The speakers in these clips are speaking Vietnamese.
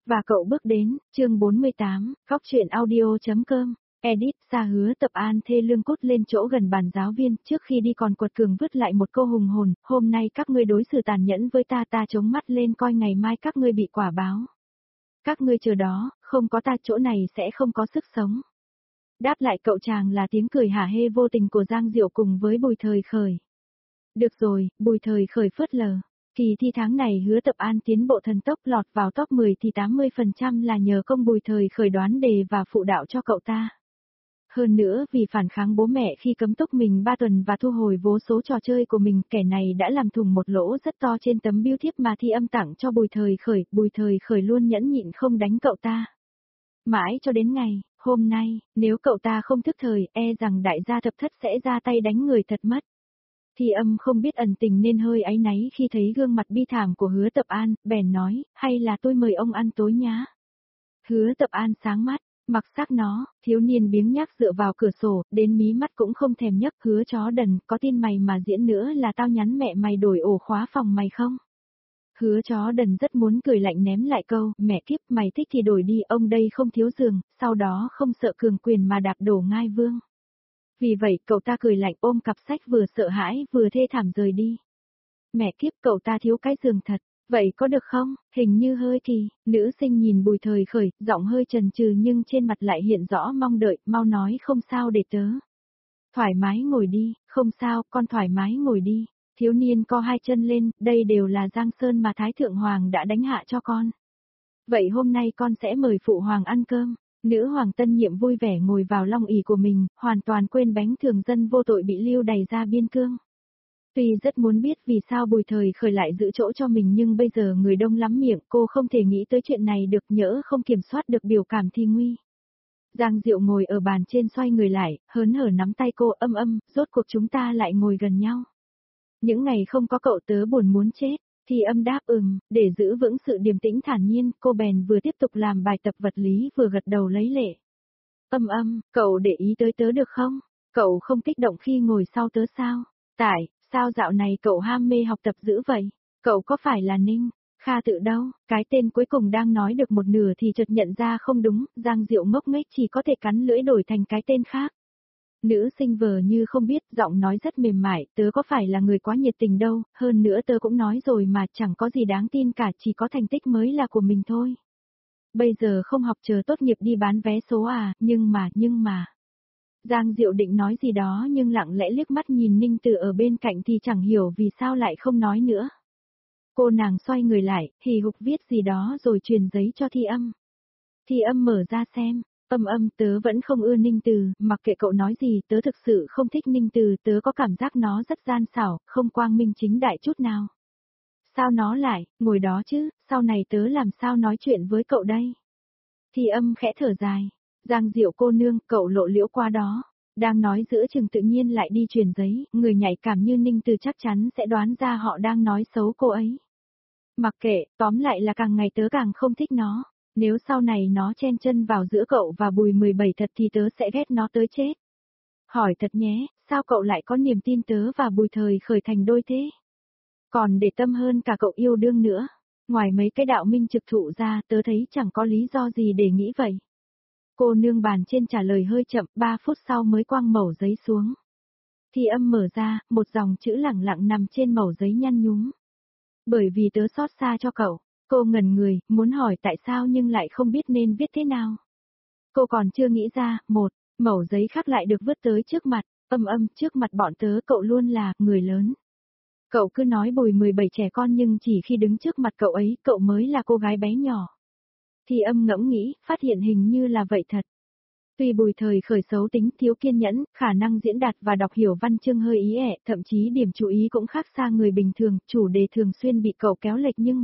Và cậu bước đến, chương 48, góc truyện audio.com. Edit ra Hứa Tập An thê lương cút lên chỗ gần bàn giáo viên, trước khi đi còn quật cường vứt lại một câu hùng hồn, hôm nay các ngươi đối xử tàn nhẫn với ta, ta chống mắt lên coi ngày mai các ngươi bị quả báo. Các ngươi chờ đó, không có ta chỗ này sẽ không có sức sống. Đáp lại cậu chàng là tiếng cười hả hê vô tình của Giang Diệu cùng với Bùi Thời Khởi. Được rồi, Bùi Thời Khởi phớt lờ. Kỳ thi tháng này Hứa Tập An tiến bộ thần tốc lọt vào top 10 thì 80% là nhờ công Bùi Thời Khởi đoán đề và phụ đạo cho cậu ta. Hơn nữa vì phản kháng bố mẹ khi cấm túc mình 3 tuần và thu hồi vô số trò chơi của mình, kẻ này đã làm thủng một lỗ rất to trên tấm bưu thiếp mà Thi Âm tặng cho Bùi Thời Khởi luôn nhẫn nhịn không đánh cậu ta. Mãi cho đến ngày, hôm nay, nếu cậu ta không thức thời, e rằng đại gia Thập Thất sẽ ra tay đánh người thật mất. Thi Âm không biết ẩn tình nên hơi áy náy khi thấy gương mặt bi thảm của Hứa Tập An, bèn nói, hay là tôi mời ông ăn tối nhá. Hứa Tập An sáng mắt, mặc xác nó, thiếu niên biếng nhác dựa vào cửa sổ, đến mí mắt cũng không thèm nhấc. Hứa chó đần, có tin mày mà diễn nữa là tao nhắn mẹ mày đổi ổ khóa phòng mày không? Hứa chó đần rất muốn cười lạnh ném lại câu, mẹ kiếp mày thích thì đổi đi, ông đây không thiếu giường, sau đó không sợ cường quyền mà đạp đổ ngai vương. Vì vậy cậu ta cười lạnh ôm cặp sách vừa sợ hãi vừa thê thảm rời đi. Mẹ kiếp cậu ta thiếu cái giường thật, vậy có được không? Hình như hơi thì, nữ sinh nhìn Bùi Thời Khởi, giọng hơi chần chừ nhưng trên mặt lại hiện rõ mong đợi, mau nói không sao để tớ. Thoải mái ngồi đi, không sao, con thoải mái ngồi đi. Thiếu niên co hai chân lên, đây đều là Giang Sơn mà Thái Thượng Hoàng đã đánh hạ cho con. Vậy hôm nay con sẽ mời Phụ Hoàng ăn cơm. Nữ hoàng tân nhiệm vui vẻ ngồi vào long ỷ của mình, hoàn toàn quên bánh thường dân vô tội bị lưu đày ra biên cương. Tuy rất muốn biết vì sao Bùi Thời Khởi lại giữ chỗ cho mình nhưng bây giờ người đông lắm miệng, cô không thể nghĩ tới chuyện này được, nhỡ không kiểm soát được biểu cảm thì nguy. Giang Diệu ngồi ở bàn trên xoay người lại, hớn hở nắm tay cô, rốt cuộc chúng ta lại ngồi gần nhau. Những ngày không có cậu tớ buồn muốn chết. Thi Âm đáp để giữ vững sự điềm tĩnh thản nhiên, cô bèn vừa tiếp tục làm bài tập vật lý vừa gật đầu lấy lệ. Cậu để ý tới tớ được không? Cậu không kích động khi ngồi sau tớ sao? Sao dạo này cậu ham mê học tập dữ vậy? Cậu có phải là Ninh Kha Tự đâu? Cái tên cuối cùng đang nói được một nửa thì chợt nhận ra không đúng, Giang Diệu ngốc nghếch chỉ có thể cắn lưỡi đổi thành cái tên khác. Nữ sinh vờ như không biết, giọng nói rất mềm mại, tớ có phải là người quá nhiệt tình đâu, hơn nữa tớ cũng nói rồi mà chẳng có gì đáng tin cả, chỉ có thành tích mới là của mình thôi. Bây giờ không học chờ tốt nghiệp đi bán vé số à, nhưng mà. Giang Diệu định nói gì đó nhưng lặng lẽ liếc mắt nhìn Ninh Tử ở bên cạnh thì chẳng hiểu vì sao lại không nói nữa. Cô nàng xoay người lại, hì hục viết gì đó rồi truyền giấy cho Thi Âm. Thi Âm mở ra xem. Tớ vẫn không ưa Ninh Từ, mặc kệ cậu nói gì, tớ thực sự không thích Ninh Từ, tớ có cảm giác nó rất gian xảo, không quang minh chính đại chút nào. Sao nó lại, ngồi đó chứ, sau này tớ làm sao nói chuyện với cậu đây? Thi Âm khẽ thở dài, Giang Diệu cô nương, cậu lộ liễu qua đó. Đang nói giữa chừng tự nhiên lại đi truyền giấy, người nhạy cảm như Ninh Từ chắc chắn sẽ đoán ra họ đang nói xấu cô ấy. Mặc kệ, tóm lại là càng ngày tớ càng không thích nó. Nếu sau này nó chen chân vào giữa cậu và Bùi 17 thật thì tớ sẽ ghét nó tới chết. Hỏi thật nhé, sao cậu lại có niềm tin tớ và Bùi Thời Khởi thành đôi thế? Còn để tâm hơn cả cậu yêu đương nữa. Ngoài mấy cái đạo minh trực thụ ra, tớ thấy chẳng có lý do gì để nghĩ vậy. Cô nương bàn trên trả lời hơi chậm, 3 phút sau mới quăng mẩu giấy xuống. Thi Âm mở ra, một dòng chữ lẳng lặng nằm trên mẩu giấy nhăn nhúm. Bởi vì tớ xót xa cho cậu. Cô ngẩn người, muốn hỏi tại sao nhưng lại không biết nên viết thế nào. Cô còn chưa nghĩ ra, mẩu giấy khác lại được vứt tới trước mặt, trước mặt bọn tớ cậu luôn là, người lớn. Cậu cứ nói Bùi 17 trẻ con nhưng chỉ khi đứng trước mặt cậu ấy, cậu mới là cô gái bé nhỏ. Thi Âm ngẫm nghĩ, phát hiện hình như là vậy thật. Tuy Bùi Thời Khởi xấu tính, thiếu kiên nhẫn, khả năng diễn đạt và đọc hiểu văn chương hơi ý ẹ, thậm chí điểm chú ý cũng khác xa người bình thường, chủ đề thường xuyên bị cậu kéo lệch nhưng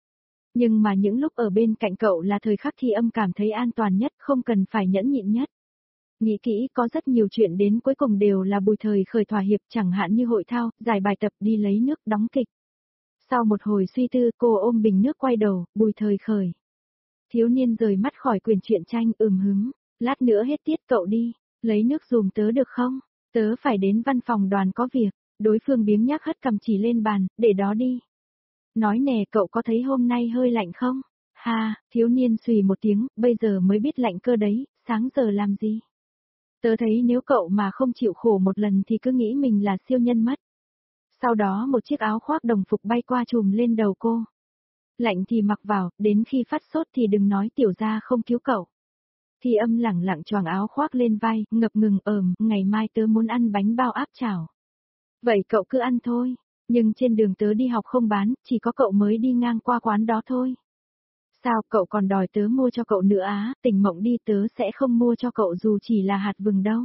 mà những lúc ở bên cạnh cậu là thời khắc Thi Âm cảm thấy an toàn nhất, không cần phải nhẫn nhịn nhất. Nghĩ kỹ có rất nhiều chuyện đến cuối cùng đều là Bùi Thời Khởi thỏa hiệp, chẳng hạn như hội thao, giải bài tập, đi lấy nước, đóng kịch. Sau một hồi suy tư, cô ôm bình nước quay đầu, Bùi Thời Khởi. Thiếu niên rời mắt khỏi quyển truyện tranh, hứng, lát nữa hết tiết cậu đi, lấy nước dùm tớ được không? Tớ phải đến văn phòng đoàn có việc. Đối phương biếng nhác hất cầm chỉ lên bàn, để đó đi. Nói nè cậu có thấy hôm nay hơi lạnh không? Ha, thiếu niên xùy một tiếng, bây giờ mới biết lạnh cơ đấy, sáng giờ làm gì? Tớ thấy nếu cậu mà không chịu khổ một lần thì cứ nghĩ mình là siêu nhân mất. Sau đó một chiếc áo khoác đồng phục bay qua trùm lên đầu cô. Lạnh thì mặc vào, đến khi phát sốt thì đừng nói tiểu gia không cứu cậu. Thì âm lẳng lặng choàng áo khoác lên vai, ngập ngừng ngày mai tớ muốn ăn bánh bao áp chảo. Vậy cậu cứ ăn thôi, nhưng trên đường tớ đi học không bán, chỉ có cậu mới đi ngang qua quán đó thôi. Sao cậu còn đòi tớ mua cho cậu nữa á, tỉnh mộng đi tớ sẽ không mua cho cậu dù chỉ là hạt vừng đâu.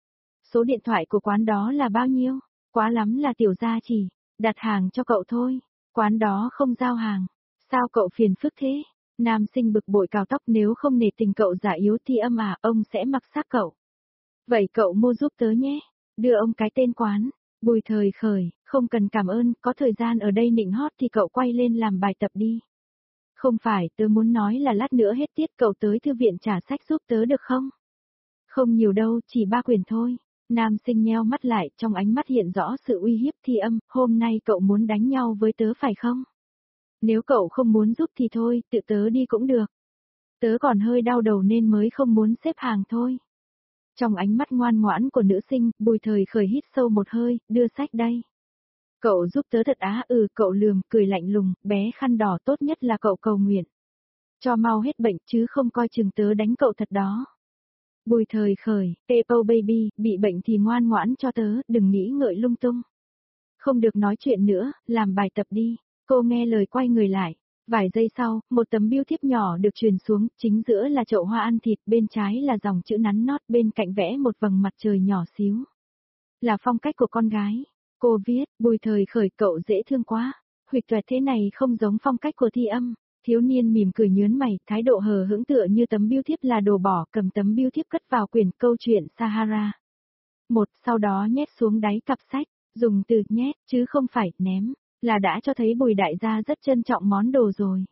Số điện thoại của quán đó là bao nhiêu? Quá lắm là tiểu gia chỉ đặt hàng cho cậu thôi, quán đó không giao hàng. Sao cậu phiền phức thế? Nam sinh bực bội cào tóc nếu không nể tình cậu giả yếu thì ông sẽ mặc xác cậu. Vậy cậu mua giúp tớ nhé, đưa ông cái tên quán. Bùi Thời Khởi, không cần cảm ơn, có thời gian ở đây nịnh hót thì cậu quay lên làm bài tập đi. Không phải, tớ muốn nói là lát nữa hết tiết cậu tới thư viện trả sách giúp tớ được không? Không nhiều đâu, chỉ 3 quyển thôi. Nam sinh nheo mắt lại, trong ánh mắt hiện rõ sự uy hiếp Thi Âm, hôm nay cậu muốn đánh nhau với tớ phải không? Nếu cậu không muốn giúp thì thôi, tự tớ đi cũng được. Tớ còn hơi đau đầu nên mới không muốn xếp hàng thôi. Trong ánh mắt ngoan ngoãn của nữ sinh, Bùi Thời Khởi hít sâu một hơi, đưa sách đây. Cậu giúp tớ thật á, cậu lườm, cười lạnh lùng, bé khăn đỏ tốt nhất là cậu cầu nguyện. Cho mau hết bệnh chứ không coi chừng tớ đánh cậu thật đó. Bùi Thời Khởi, Pepo baby, bị bệnh thì ngoan ngoãn cho tớ, đừng nghĩ ngợi lung tung. Không được nói chuyện nữa, làm bài tập đi. Cô nghe lời quay người lại. Vài giây sau, một tấm bưu thiếp nhỏ được truyền xuống, chính giữa là chậu hoa ăn thịt, bên trái là dòng chữ nắn nót, bên cạnh vẽ một vầng mặt trời nhỏ xíu. Là phong cách của con gái. Cô viết, Bùi Thời Khởi cậu dễ thương quá. Huỵch toẹt thế này không giống phong cách của Thi Âm. Thiếu niên mỉm cười nhớn mày, thái độ hờ hững tựa như tấm bưu thiếp là đồ bỏ, cầm tấm bưu thiếp cất vào quyển câu chuyện Sahara. Sau đó nhét xuống đáy cặp sách, dùng từ nhét, chứ không phải ném, là đã cho thấy Bùi đại gia rất trân trọng món đồ rồi.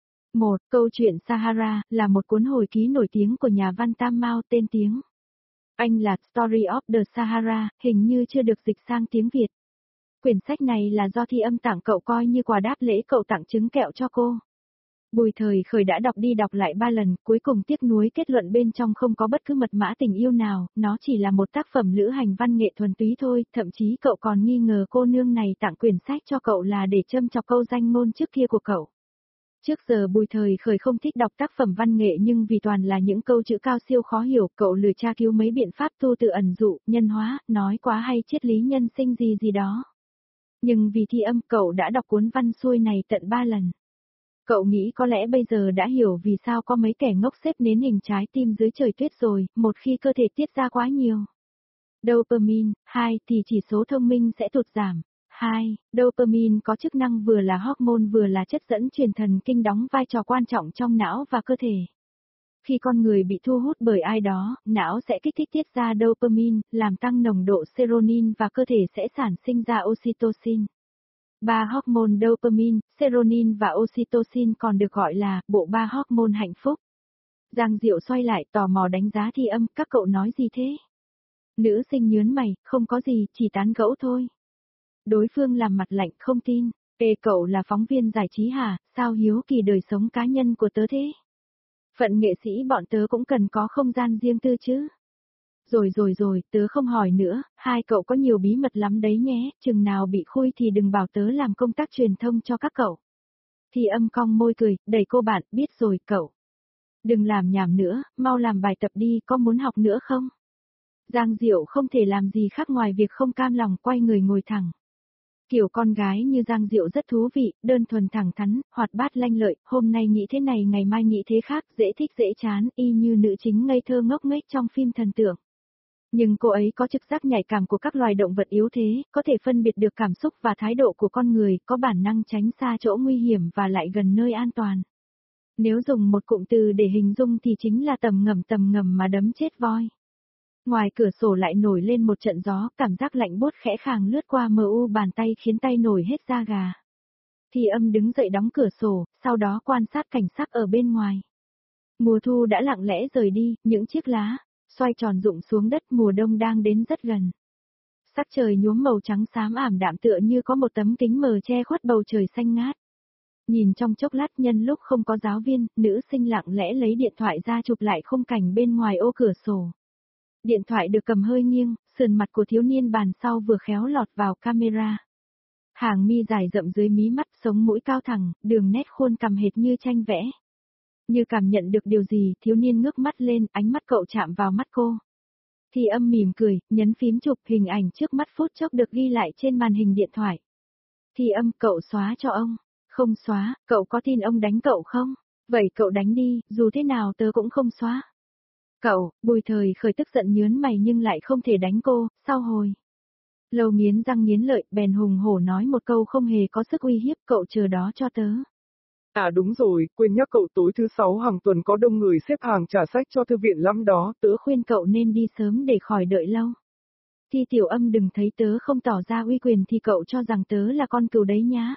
Câu chuyện Sahara, là một cuốn hồi ký nổi tiếng của nhà văn Tam Mao tên tiếng Anh là Story of the Sahara, hình như chưa được dịch sang tiếng Việt. Quyển sách này là do Thi Âm tặng cậu coi như quà đáp lễ cậu tặng trứng kẹo cho cô. Bùi Thời Khởi đã đọc đi đọc lại 3 lần, cuối cùng tiếc nuối kết luận bên trong không có bất cứ mật mã tình yêu nào, nó chỉ là một tác phẩm lữ hành văn nghệ thuần túy thôi, thậm chí cậu còn nghi ngờ cô nương này tặng quyển sách cho cậu là để châm chọc câu danh ngôn trước kia của cậu. Trước giờ Bùi Thời Khởi không thích đọc tác phẩm văn nghệ nhưng vì toàn là những câu chữ cao siêu khó hiểu, cậu lười tra cứu mấy biện pháp tu từ ẩn dụ, nhân hóa, nói quá hay triết lý nhân sinh gì gì đó. Nhưng vì Thi Âm cậu đã đọc cuốn văn xuôi này tận 3 lần. Cậu nghĩ có lẽ bây giờ đã hiểu vì sao có mấy kẻ ngốc xếp nến hình trái tim dưới trời tuyết rồi, một khi cơ thể tiết ra quá nhiều dopamine, thì chỉ số thông minh sẽ tụt giảm. Dopamine có chức năng vừa là hormone vừa là chất dẫn truyền thần kinh đóng vai trò quan trọng trong não và cơ thể. Khi con người bị thu hút bởi ai đó, não sẽ kích thích tiết ra dopamine, làm tăng nồng độ serotonin và cơ thể sẽ sản sinh ra oxytocin. 3 hormone dopamine, serotonin và oxytocin còn được gọi là bộ 3 hormone hạnh phúc. Giang Diệu xoay lại tò mò đánh giá Thi Âm, các cậu nói gì thế? Nữ sinh nhớn mày, không có gì, chỉ tán gẫu thôi. Đối phương làm mặt lạnh không tin, cậu là phóng viên giải trí hả, sao hiếu kỳ đời sống cá nhân của tớ thế? Phận nghệ sĩ bọn tớ cũng cần có không gian riêng tư chứ. Rồi, tớ không hỏi nữa, hai cậu có nhiều bí mật lắm đấy nhé, chừng nào bị khui thì đừng bảo tớ làm công tác truyền thông cho các cậu. Thi Âm cong môi cười, đẩy cô bạn, biết rồi cậu. Đừng làm nhảm nữa, mau làm bài tập đi, có muốn học nữa không? Giang Diệu không thể làm gì khác ngoài việc không cam lòng quay người ngồi thẳng. Kiểu con gái như Giang Diệu rất thú vị, đơn thuần thẳng thắn, hoạt bát lanh lợi, hôm nay nghĩ thế này ngày mai nghĩ thế khác, dễ thích dễ chán, y như nữ chính ngây thơ ngốc nghếch trong phim thần tượng. Nhưng cô ấy có trực giác nhạy cảm của các loài động vật yếu thế, có thể phân biệt được cảm xúc và thái độ của con người, có bản năng tránh xa chỗ nguy hiểm và lại gần nơi an toàn. Nếu dùng một cụm từ để hình dung thì chính là tầm ngầm mà đấm chết voi. Ngoài cửa sổ lại nổi lên một trận gió, cảm giác lạnh buốt khẽ khàng lướt qua mờ u bàn tay khiến tay nổi hết da gà. Thi Âm đứng dậy đóng cửa sổ, sau đó quan sát cảnh sắc ở bên ngoài. Mùa thu đã lặng lẽ rời đi, những chiếc lá xoay tròn rụng xuống đất, mùa đông đang đến rất gần. Sắc trời nhuốm màu trắng xám ảm đạm tựa như có một tấm kính mờ che khuất bầu trời xanh ngát. Nhìn trong chốc lát nhân lúc không có giáo viên, nữ sinh lặng lẽ lấy điện thoại ra chụp lại khung cảnh bên ngoài ô cửa sổ. Điện thoại được cầm hơi nghiêng, sườn mặt của thiếu niên bàn sau vừa khéo lọt vào camera. Hàng mi dài rậm dưới mí mắt, sống mũi cao thẳng, đường nét khuôn cằm hệt như tranh vẽ. Như cảm nhận được điều gì, thiếu niên ngước mắt lên, ánh mắt cậu chạm vào mắt cô. Thì âm mỉm cười, nhấn phím chụp, hình ảnh trước mắt phút chốc được ghi lại trên màn hình điện thoại. Thì âm, cậu xóa cho ông. Không xóa, cậu có tin ông đánh cậu không? Vậy cậu đánh đi, dù thế nào tớ cũng không xóa. Cậu, Bùi Thời Khởi tức giận nhớn mày nhưng lại không thể đánh cô, sau hồi. Lâu nghiến răng nghiến lợi, bèn hùng hổ nói một câu không hề có sức uy hiếp, cậu chờ đó cho tớ. À đúng rồi, quên nhắc cậu, tối thứ 6 hàng tuần có đông người xếp hàng trả sách cho thư viện lắm đó. Tớ khuyên cậu nên đi sớm để khỏi đợi lâu. Thì tiểu âm đừng thấy tớ không tỏ ra uy quyền thì cậu cho rằng tớ là con cừu đấy nhá.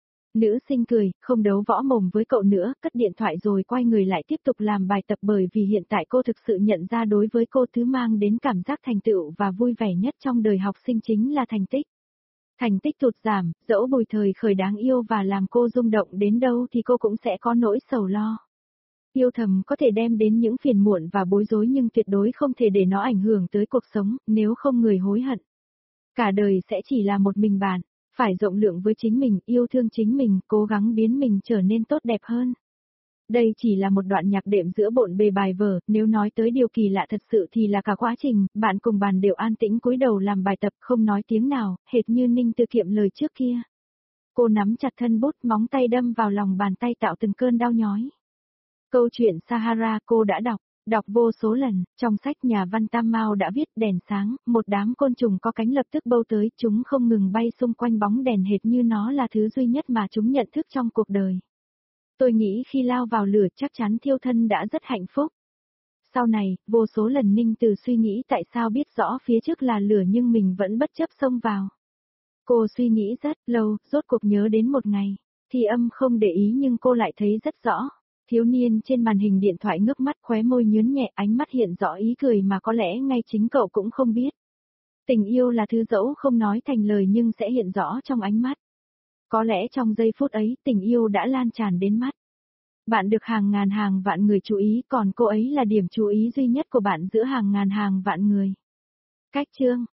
Nữ sinh cười, không đấu võ mồm với cậu nữa, cất điện thoại rồi quay người lại tiếp tục làm bài tập, bởi vì hiện tại cô thực sự nhận ra đối với cô thứ mang đến cảm giác thành tựu và vui vẻ nhất trong đời học sinh chính là thành tích. Thành tích tụt giảm, dẫu Bùi Thời Khởi đáng yêu và làm cô rung động đến đâu thì cô cũng sẽ có nỗi sầu lo. Yêu thầm có thể đem đến những phiền muộn và bối rối nhưng tuyệt đối không thể để nó ảnh hưởng tới cuộc sống, nếu không người hối hận. Cả đời sẽ chỉ là một mình bạn, phải rộng lượng với chính mình, yêu thương chính mình, cố gắng biến mình trở nên tốt đẹp hơn. Đây chỉ là một đoạn nhạc đệm giữa bộn bề bài vở, nếu nói tới điều kỳ lạ thật sự thì là cả quá trình, bạn cùng bàn đều an tĩnh cúi đầu làm bài tập không nói tiếng nào, hệt như Ninh Tư Kiệm lời trước kia. Cô nắm chặt thân bút, móng tay đâm vào lòng bàn tay tạo từng cơn đau nhói. Câu chuyện Sahara cô đã đọc vô số lần, trong sách nhà văn Tam Mao đã viết đèn sáng, một đám côn trùng có cánh lập tức bâu tới, chúng không ngừng bay xung quanh bóng đèn hệt như nó là thứ duy nhất mà chúng nhận thức trong cuộc đời. Tôi nghĩ khi lao vào lửa chắc chắn thiêu thân đã rất hạnh phúc. Sau này, vô số lần Ninh Từ suy nghĩ tại sao biết rõ phía trước là lửa nhưng mình vẫn bất chấp xông vào. Cô suy nghĩ rất lâu, rốt cuộc nhớ đến một ngày. Thì âm không để ý nhưng cô lại thấy rất rõ. Thiếu niên trên màn hình điện thoại ngước mắt, khóe môi nhướn nhẹ, ánh mắt hiện rõ ý cười mà có lẽ ngay chính cậu cũng không biết. Tình yêu là thứ dẫu không nói thành lời nhưng sẽ hiện rõ trong ánh mắt. Có lẽ trong giây phút ấy, tình yêu đã lan tràn đến mắt. Bạn được hàng ngàn hàng vạn người chú ý, còn cô ấy là điểm chú ý duy nhất của bạn giữa hàng ngàn hàng vạn người. Cách chương